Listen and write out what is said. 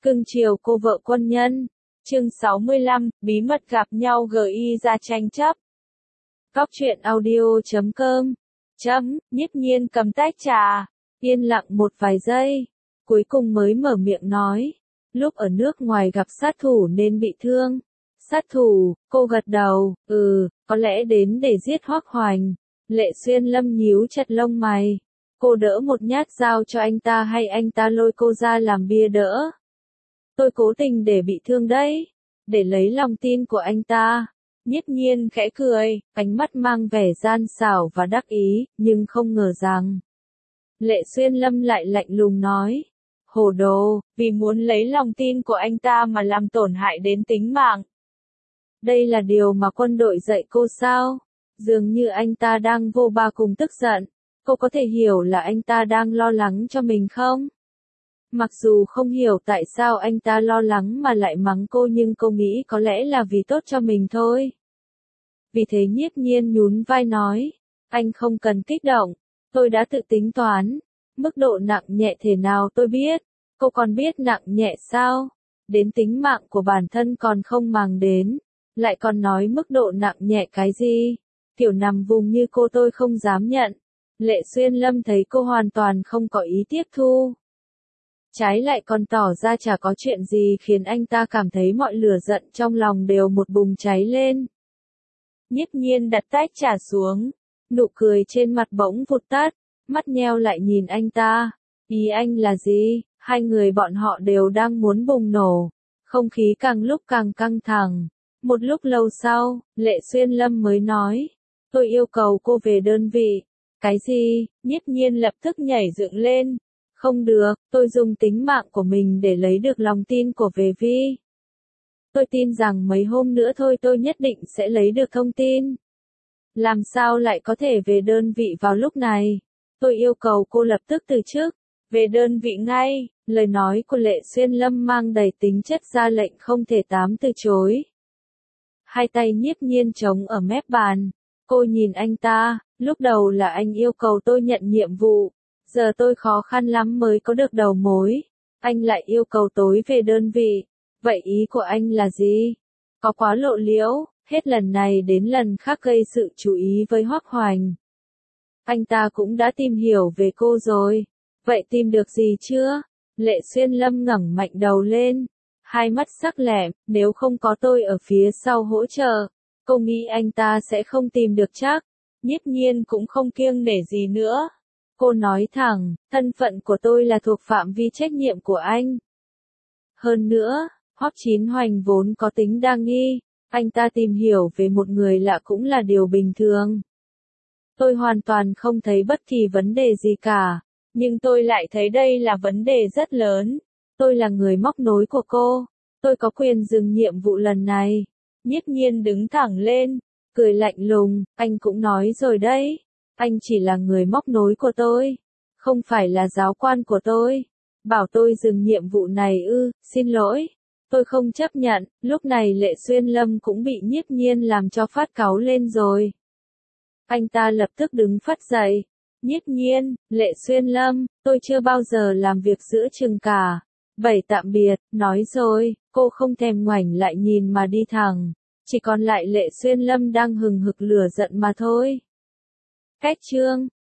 Cưng chiều cô vợ quân nhân. Chương 65, bí mật gặp nhau GI ra tranh chấp. Góc truyện audio.com. Nhiếp Nhiên cầm tách trà, yên lặng một vài giây, cuối cùng mới mở miệng nói. Lúc ở nước ngoài gặp sát thủ nên bị thương. Sát thủ, cô gật đầu, có lẽ đến để giết Hoắc Hoành. Lệ Xuyên Lâm nhíu chặt lông mày. Cô đỡ một nhát dao cho anh ta hay anh ta lôi cô ra làm bia đỡ? Tôi cố tình để bị thương đấy, để lấy lòng tin của anh ta. Nhiếp Nhiên khẽ cười, ánh mắt mang vẻ gian xảo và đắc ý, nhưng không ngờ rằng. Lệ Xuyên Lâm lại lạnh lùng nói. Hồ đồ, vì muốn lấy lòng tin của anh ta mà làm tổn hại đến tính mạng. Đây là điều mà quân đội dạy cô sao? Dường như anh ta đang vô ba cùng tức giận. Cô có thể hiểu là anh ta đang lo lắng cho mình không? Mặc dù không hiểu tại sao anh ta lo lắng mà lại mắng cô, nhưng cô nghĩ có lẽ là vì tốt cho mình thôi. Vì thế Nhiếp Nhiên nhún vai nói, anh không cần kích động, tôi đã tự tính toán, mức độ nặng nhẹ thế nào tôi biết, cô còn biết nặng nhẹ sao? Đến tính mạng của bản thân còn không màng đến, lại còn nói mức độ nặng nhẹ cái gì? Kiểu nằm vùng như cô tôi không dám nhận. Lệ Xuyên Lâm thấy cô hoàn toàn không có ý tiếp thu. Trái lại còn tỏ ra chả có chuyện gì, khiến anh ta cảm thấy mọi lửa giận trong lòng đều một bùng cháy lên. Nhiếp Nhiên đặt tách trà xuống, nụ cười trên mặt bỗng vụt tắt, mắt nheo lại nhìn anh ta. Ý anh là gì? Hai người bọn họ đều đang muốn bùng nổ, không khí càng lúc càng căng thẳng. Một lúc lâu sau, Lệ Xuyên Lâm mới nói, tôi yêu cầu cô về đơn vị. Cái gì? Nhiếp Nhiên lập tức nhảy dựng lên. Không được, tôi dùng tính mạng của mình để lấy được lòng tin của Về Vi. Tôi tin rằng mấy hôm nữa thôi tôi nhất định sẽ lấy được thông tin. Làm sao lại có thể về đơn vị vào lúc này? Tôi yêu cầu cô lập tức từ chức, về đơn vị ngay. Lời nói của Lệ Xuyên Lâm mang đầy tính chất ra lệnh không thể tám từ chối. Hai tay Nhiếp Nhiên chống ở mép bàn. Cô nhìn anh ta, lúc đầu là anh yêu cầu tôi nhận nhiệm vụ. Giờ tôi khó khăn lắm mới có được đầu mối. Anh lại yêu cầu tối về đơn vị. Vậy ý của anh là gì? Có quá lộ liễu, hết lần này đến lần khác gây sự chú ý với Hoắc Hoành. Anh ta cũng đã tìm hiểu về cô rồi. Vậy tìm được gì chưa? Lệ Xuyên Lâm ngẩng mạnh đầu lên. Hai mắt sắc lẹm, nếu không có tôi ở phía sau hỗ trợ, cô nghĩ anh ta sẽ không tìm được chắc. Nhiếp Nhiên cũng không kiêng nể gì nữa. Cô nói thẳng, thân phận của tôi là thuộc phạm vi trách nhiệm của anh. Hơn nữa, Hoắc Chín Hoành vốn có tính đa nghi, anh ta tìm hiểu về một người lạ cũng là điều bình thường. Tôi hoàn toàn không thấy bất kỳ vấn đề gì cả, nhưng tôi lại thấy đây là vấn đề rất lớn. Tôi là người móc nối của cô, tôi có quyền dừng nhiệm vụ lần này. Nhiếp Nhiên đứng thẳng lên, cười lạnh lùng, anh cũng nói rồi đấy. Anh chỉ là người móc nối của tôi, không phải là giáo quan của tôi. Bảo tôi dừng nhiệm vụ này xin lỗi. Tôi không chấp nhận. Lúc này Lệ Xuyên Lâm cũng bị Nhiếp Nhiên làm cho phát cáu lên rồi. Anh ta lập tức đứng phắt dậy. Nhiếp Nhiên, Lệ Xuyên Lâm, tôi chưa bao giờ làm việc giữa chừng cả. Vậy tạm biệt, nói rồi, cô không thèm ngoảnh lại nhìn mà đi thẳng. Chỉ còn lại Lệ Xuyên Lâm đang hừng hực lửa giận mà thôi. Cách chương